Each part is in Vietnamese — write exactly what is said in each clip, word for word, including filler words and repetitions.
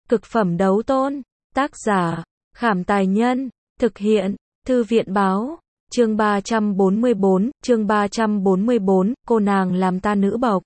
Cực phẩm đấu tôn. Tác giả, Khảm Tài Nhân. Thực hiện, Thư viện Báo. Chương ba trăm bốn mươi bốn, chương ba trăm bốn mươi bốn, cô nàng làm ta nữ bộc.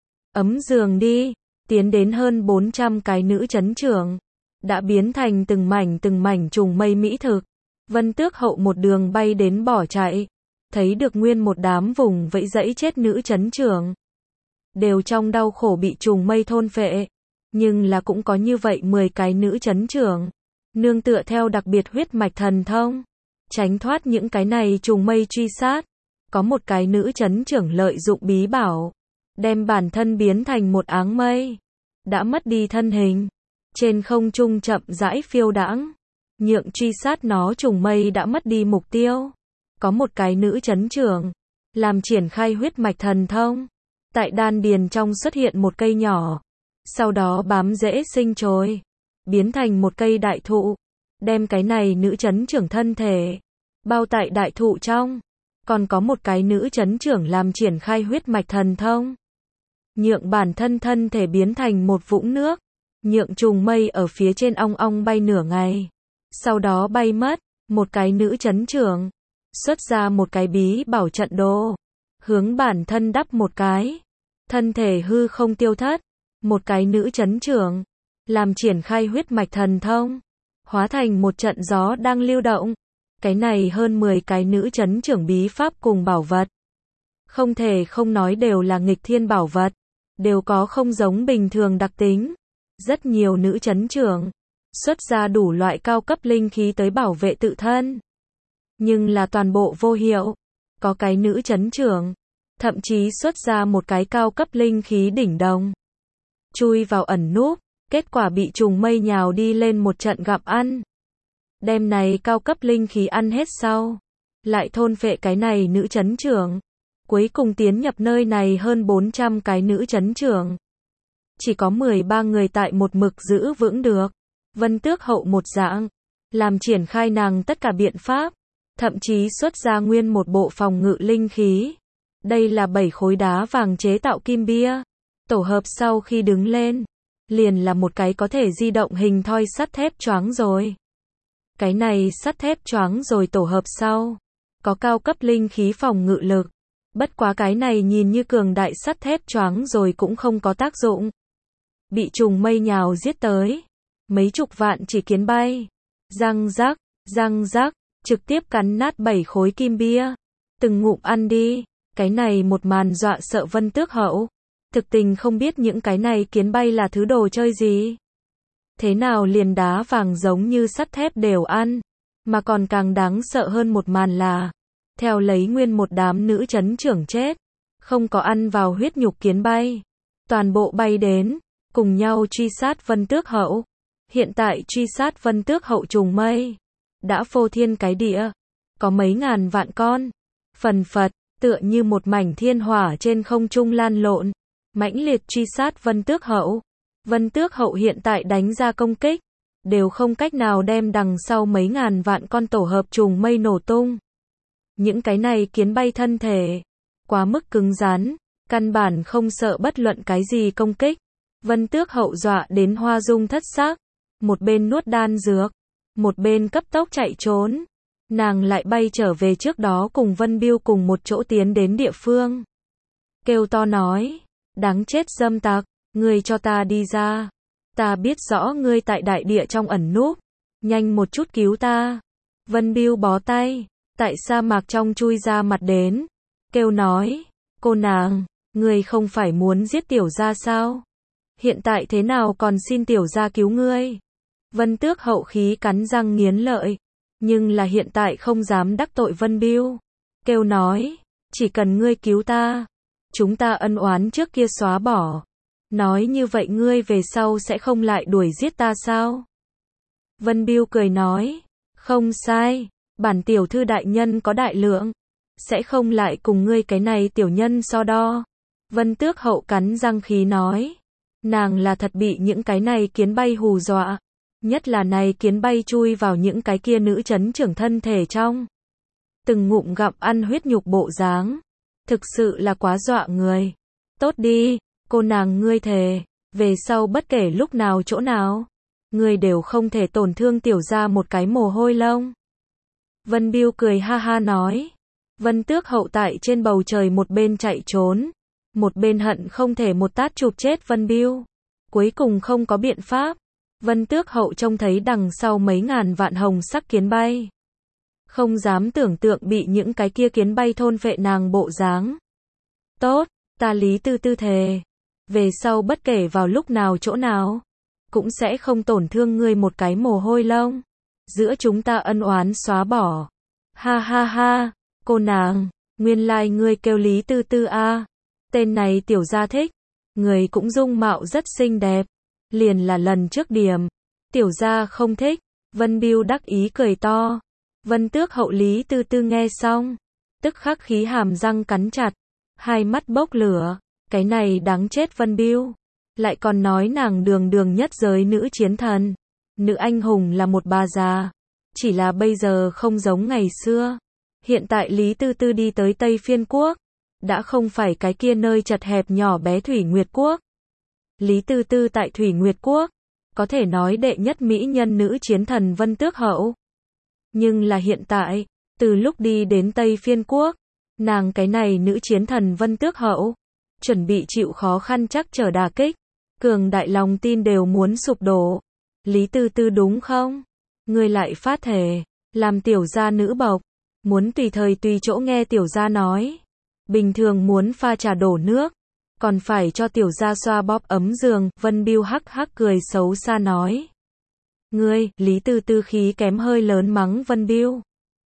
Ấm giường đi, tiến đến hơn bốn trăm cái nữ chấn trưởng. Đã biến thành từng mảnh từng mảnh trùng mây mỹ thực. Vân Tước Hậu một đường bay đến bỏ chạy. Thấy được nguyên một đám vùng vẫy dẫy chết nữ chấn trưởng. Đều trong đau khổ bị trùng mây thôn phệ. Nhưng là cũng có như vậy mười cái nữ chấn trưởng. Nương tựa theo đặc biệt huyết mạch thần thông. Tránh thoát những cái này trùng mây truy sát. Có một cái nữ chấn trưởng lợi dụng bí bảo. Đem bản thân biến thành một áng mây. Đã mất đi thân hình. Trên không trung chậm rãi phiêu đãng. Nhượng truy sát nó trùng mây đã mất đi mục tiêu. Có một cái nữ chấn trưởng. Làm triển khai huyết mạch thần thông. Tại đan điền trong xuất hiện một cây nhỏ. Sau đó bám rễ sinh trồi. Biến thành một cây đại thụ. Đem cái này nữ chấn trưởng thân thể. Bao tại đại thụ trong. Còn có một cái nữ chấn trưởng làm triển khai huyết mạch thần thông. Nhượng bản thân thân thể biến thành một vũng nước. Nhượng trùng mây ở phía trên ong ong bay nửa ngày. Sau đó bay mất. Một cái nữ chấn trưởng. Xuất ra một cái bí bảo trận đồ. Hướng bản thân đắp một cái. Thân thể hư không tiêu thất. Một cái nữ chấn trưởng. Làm triển khai huyết mạch thần thông. Hóa thành một trận gió đang lưu động. Cái này hơn mười cái nữ chấn trưởng bí pháp cùng bảo vật. Không thể không nói đều là nghịch thiên bảo vật. Đều có không giống bình thường đặc tính. Rất nhiều nữ chấn trưởng. Xuất ra đủ loại cao cấp linh khí tới bảo vệ tự thân. Nhưng là toàn bộ vô hiệu. Có cái nữ chấn trưởng. Thậm chí xuất ra một cái cao cấp linh khí đỉnh đồng. Chui vào ẩn núp. Kết quả bị trùng mây nhào đi lên một trận gặm ăn. Đêm này cao cấp linh khí ăn hết sau. Lại thôn phệ cái này nữ chấn trưởng. Cuối cùng tiến nhập nơi này hơn bốn trăm cái nữ chấn trưởng. Chỉ có mười ba người tại một mực giữ vững được. Vân Tước Hậu một dạng. Làm triển khai nàng tất cả biện pháp. Thậm chí xuất ra nguyên một bộ phòng ngự linh khí. Đây là bảy khối đá vàng chế tạo kim bia. Tổ hợp sau khi đứng lên. Liền là một cái có thể di động hình thoi sắt thép choáng rồi. Cái này sắt thép choáng rồi tổ hợp sau. Có cao cấp linh khí phòng ngự lực. Bất quá cái này nhìn như cường đại sắt thép choáng rồi cũng không có tác dụng. Bị trùng mây nhào giết tới. Mấy chục vạn chỉ kiến bay. Răng rắc, răng rắc, trực tiếp cắn nát bảy khối kim bia. Từng ngụm ăn đi. Cái này một màn dọa sợ Vân Tước Hậu. Thực tình không biết những cái này kiến bay là thứ đồ chơi gì. Thế nào liền đá vàng giống như sắt thép đều ăn. Mà còn càng đáng sợ hơn một màn là. Theo lấy nguyên một đám nữ chấn trưởng chết. Không có ăn vào huyết nhục kiến bay. Toàn bộ bay đến. Cùng nhau truy sát Vân Tước Hậu. Hiện tại truy sát Vân Tước Hậu trùng mây. Đã phô thiên cái địa. Có mấy ngàn vạn con. Phần phật. Tựa như một mảnh thiên hỏa trên không trung lan lộn. Mãnh liệt truy sát Vân Tước Hậu. Vân Tước Hậu hiện tại đánh ra công kích. Đều không cách nào đem đằng sau mấy ngàn vạn con tổ hợp trùng mây nổ tung. Những cái này kiến bay thân thể. Quá mức cứng rắn. Căn bản không sợ bất luận cái gì công kích. Vân Tước Hậu dọa đến hoa dung thất sắc. Một bên nuốt đan dược. Một bên cấp tốc chạy trốn. Nàng lại bay trở về trước đó cùng Vân Biêu cùng một chỗ tiến đến địa phương. Kêu to nói. Đáng chết dâm tặc, ngươi cho ta đi ra. Ta biết rõ ngươi tại đại địa trong ẩn núp. Nhanh một chút cứu ta. Vân Biêu bó tay. Tại sa mạc trong chui ra mặt đến. Kêu nói. Cô nàng, ngươi không phải muốn giết tiểu gia sao? Hiện tại thế nào còn xin tiểu gia cứu ngươi? Vân Tước Hậu khí cắn răng nghiến lợi. Nhưng là hiện tại không dám đắc tội Vân Biêu. Kêu nói. Chỉ cần ngươi cứu ta. Chúng ta ân oán trước kia xóa bỏ. Nói như vậy ngươi về sau sẽ không lại đuổi giết ta sao? Vân Biêu cười nói. Không sai. Bản tiểu thư đại nhân có đại lượng. Sẽ không lại cùng ngươi cái này tiểu nhân so đo. Vân Tước Hậu cắn răng khí nói. Nàng là thật bị những cái này kiến bay hù dọa. Nhất là này kiến bay chui vào những cái kia nữ chấn trưởng thân thể trong. Từng ngụm gặm ăn huyết nhục bộ dáng. Thực sự là quá dọa người. Tốt đi, cô nàng ngươi thề. Về sau bất kể lúc nào chỗ nào. ngươi đều không thể tổn thương tiểu gia một cái mồ hôi lông. Vân Biêu cười ha ha nói. Vân Tước Hậu tại trên bầu trời một bên chạy trốn, một bên hận không thể một tát chụp chết Vân Biêu. Cuối cùng không có biện pháp, Vân Tước Hậu trông thấy đằng sau mấy ngàn vạn hồng sắc kiến bay. Không dám tưởng tượng bị những cái kia kiến bay thôn phệ nàng bộ dáng. Tốt, ta Lý Tư Tư thề. Về sau bất kể vào lúc nào chỗ nào, cũng sẽ không tổn thương ngươi một cái mồ hôi lông. Giữa chúng ta ân oán xóa bỏ. Ha ha ha, cô nàng, nguyên lai like ngươi kêu Lý Tư Tư a. À. Tên này tiểu gia thích. Người cũng dung mạo rất xinh đẹp. Liền là lần trước điểm. Tiểu gia không thích. Vân Biêu đắc ý cười to. Vân Tước Hậu Lý Tư Tư nghe xong, tức khắc khí hàm răng cắn chặt, hai mắt bốc lửa, cái này đáng chết Vân Biêu, lại còn nói nàng đường đường nhất giới nữ chiến thần, nữ anh hùng là một bà già, chỉ là bây giờ không giống ngày xưa. Hiện tại Lý Tư Tư đi tới Tây Phiên Quốc, đã không phải cái kia nơi chật hẹp nhỏ bé Thủy Nguyệt Quốc. Lý Tư Tư tại Thủy Nguyệt Quốc, có thể nói đệ nhất mỹ nhân nữ chiến thần Vân Tước Hậu. Nhưng là hiện tại, từ lúc đi đến Tây Phiên Quốc, nàng cái này nữ chiến thần Vân Tước Hậu, chuẩn bị chịu khó khăn chắc trở đả kích, cường đại lòng tin đều muốn sụp đổ. Lý Tư Tư đúng không? Ngươi lại phát thể, làm tiểu gia nữ bộc, muốn tùy thời tùy chỗ nghe tiểu gia nói. Bình thường muốn pha trà đổ nước, còn phải cho tiểu gia xoa bóp ấm giường, Vân Biêu hắc hắc cười xấu xa nói. Ngươi, Lý Tư Tư khí kém hơi lớn mắng Vân Biêu.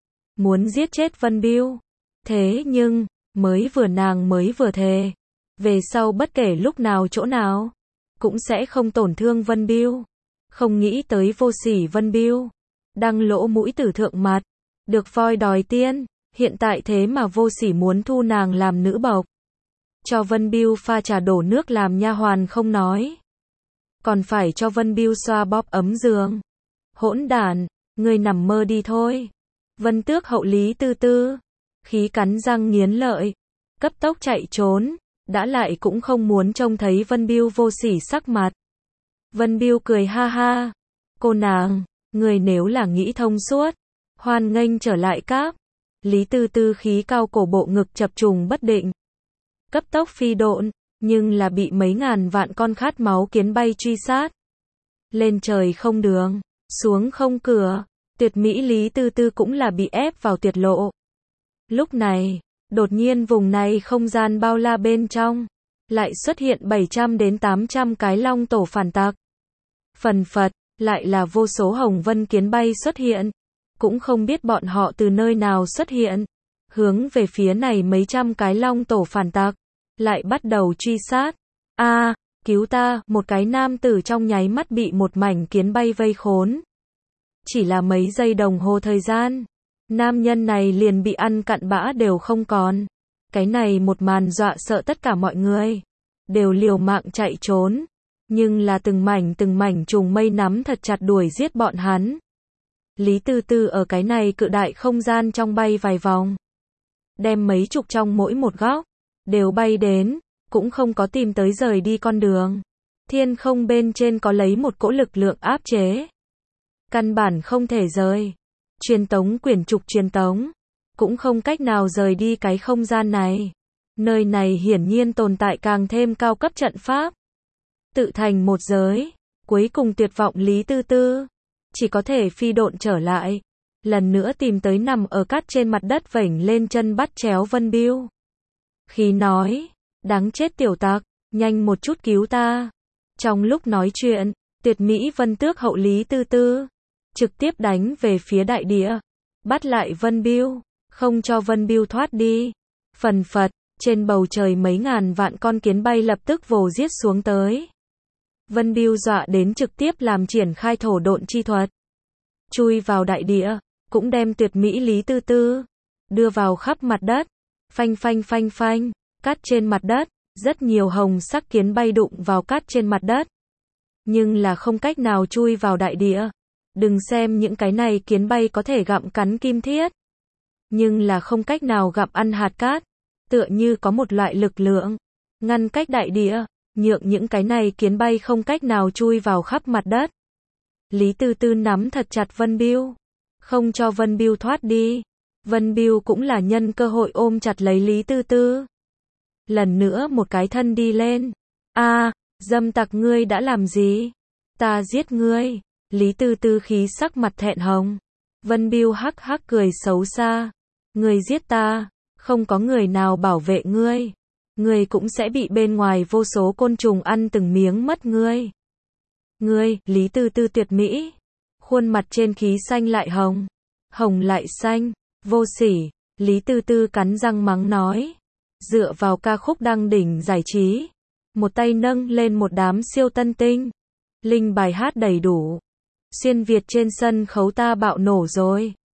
Muốn giết chết Vân Biêu. Thế nhưng, mới vừa nàng mới vừa thề. Về sau bất kể lúc nào chỗ nào, cũng sẽ không tổn thương Vân Biêu. Không nghĩ tới vô sỉ Vân Biêu. Đang lỗ mũi tử thượng mặt. Được voi đòi tiên. Hiện tại thế mà vô sỉ muốn thu nàng làm nữ bộc. Cho Vân Biêu pha trà đổ nước làm nha hoàn không nói. Còn phải cho Vân Biêu xoa bóp ấm giường. Hỗn đản, ngươi nằm mơ đi thôi. Vân Tước Hậu Lý Tư Tư, khí cắn răng nghiến lợi, cấp tốc chạy trốn, đã lại cũng không muốn trông thấy Vân Biêu vô sỉ sắc mặt. Vân Biêu cười ha ha, cô nàng, người nếu là nghĩ thông suốt, hoan nghênh trở lại cáp. Lý Tư Tư khí cao cổ bộ ngực chập trùng bất định, cấp tốc phi độn, nhưng là bị mấy ngàn vạn con khát máu kiến bay truy sát. Lên trời không đường, xuống không cửa, tuyệt mỹ Lý Tư Tư cũng là bị ép vào tuyệt lộ. Lúc này, đột nhiên vùng này không gian bao la bên trong, lại xuất hiện bảy trăm đến tám trăm cái long tổ phản tặc. Phần phật, lại là vô số hồng vân kiến bay xuất hiện, cũng không biết bọn họ từ nơi nào xuất hiện, hướng về phía này mấy trăm cái long tổ phản tặc, lại bắt đầu truy sát. A, à, cứu ta, một cái nam tử trong nháy mắt bị một mảnh kiến bay vây khốn. Chỉ là mấy giây đồng hồ thời gian, nam nhân này liền bị ăn cặn bã đều không còn. Cái này một màn dọa sợ tất cả mọi người, đều liều mạng chạy trốn, nhưng là từng mảnh từng mảnh trùng mây nắm thật chặt đuổi giết bọn hắn. Lý Tư Tư ở cái này cự đại không gian trong bay vài vòng, đem mấy chục trong mỗi một góc, đều bay đến, cũng không có tìm tới rời đi con đường. Thiên không bên trên có lấy một cỗ lực lượng áp chế, căn bản không thể rời. Truyền tống quyển trục truyền tống, cũng không cách nào rời đi cái không gian này. Nơi này hiển nhiên tồn tại càng thêm cao cấp trận pháp, tự thành một giới. Cuối cùng tuyệt vọng Lý Tư Tư, chỉ có thể phi độn trở lại, lần nữa tìm tới nằm ở cát trên mặt đất vểnh lên chân bắt chéo Vân Biêu. Khi nói, đáng chết tiểu tặc, nhanh một chút cứu ta. Trong lúc nói chuyện, tuyệt mỹ Vân Tước Hậu Lý Tư Tư, trực tiếp đánh về phía đại địa, bắt lại Vân Biêu, không cho Vân Biêu thoát đi. Phần phật, trên bầu trời mấy ngàn vạn con kiến bay lập tức vồ giết xuống tới. Vân Biêu dọa đến trực tiếp làm triển khai thổ độn chi thuật, chui vào đại địa, cũng đem tuyệt mỹ Lý Tư Tư đưa vào khắp mặt đất. Phanh phanh phanh phanh, cát trên mặt đất, rất nhiều hồng sắc kiến bay đụng vào cát trên mặt đất, nhưng là không cách nào chui vào đại địa. Đừng xem những cái này kiến bay có thể gặm cắn kim thiết, nhưng là không cách nào gặm ăn hạt cát, tựa như có một loại lực lượng ngăn cách đại địa, nhượng những cái này kiến bay không cách nào chui vào khắp mặt đất. Lý Tư Tư nắm thật chặt Vân Bưu, không cho Vân Bưu thoát đi. Vân Bưu cũng là nhân cơ hội ôm chặt lấy Lý Tư Tư. Lần nữa một cái thân đi lên. A, dâm tặc ngươi đã làm gì? Ta giết ngươi. Lý Tư Tư khí sắc mặt thẹn hồng. Vân Bưu hắc hắc cười xấu xa. Ngươi giết ta, không có người nào bảo vệ ngươi. Ngươi cũng sẽ bị bên ngoài vô số côn trùng ăn từng miếng mất ngươi. Ngươi, Lý Tư Tư tuyệt mỹ. Khuôn mặt trên khí xanh lại hồng. Hồng lại xanh, vô sỉ. Lý Tư Tư cắn răng mắng nói. Dựa vào ca khúc đăng đỉnh giải trí. Một tay nâng lên một đám siêu tân tinh. Linh bài hát đầy đủ. Xuyên Việt trên sân khấu ta bạo nổ rồi.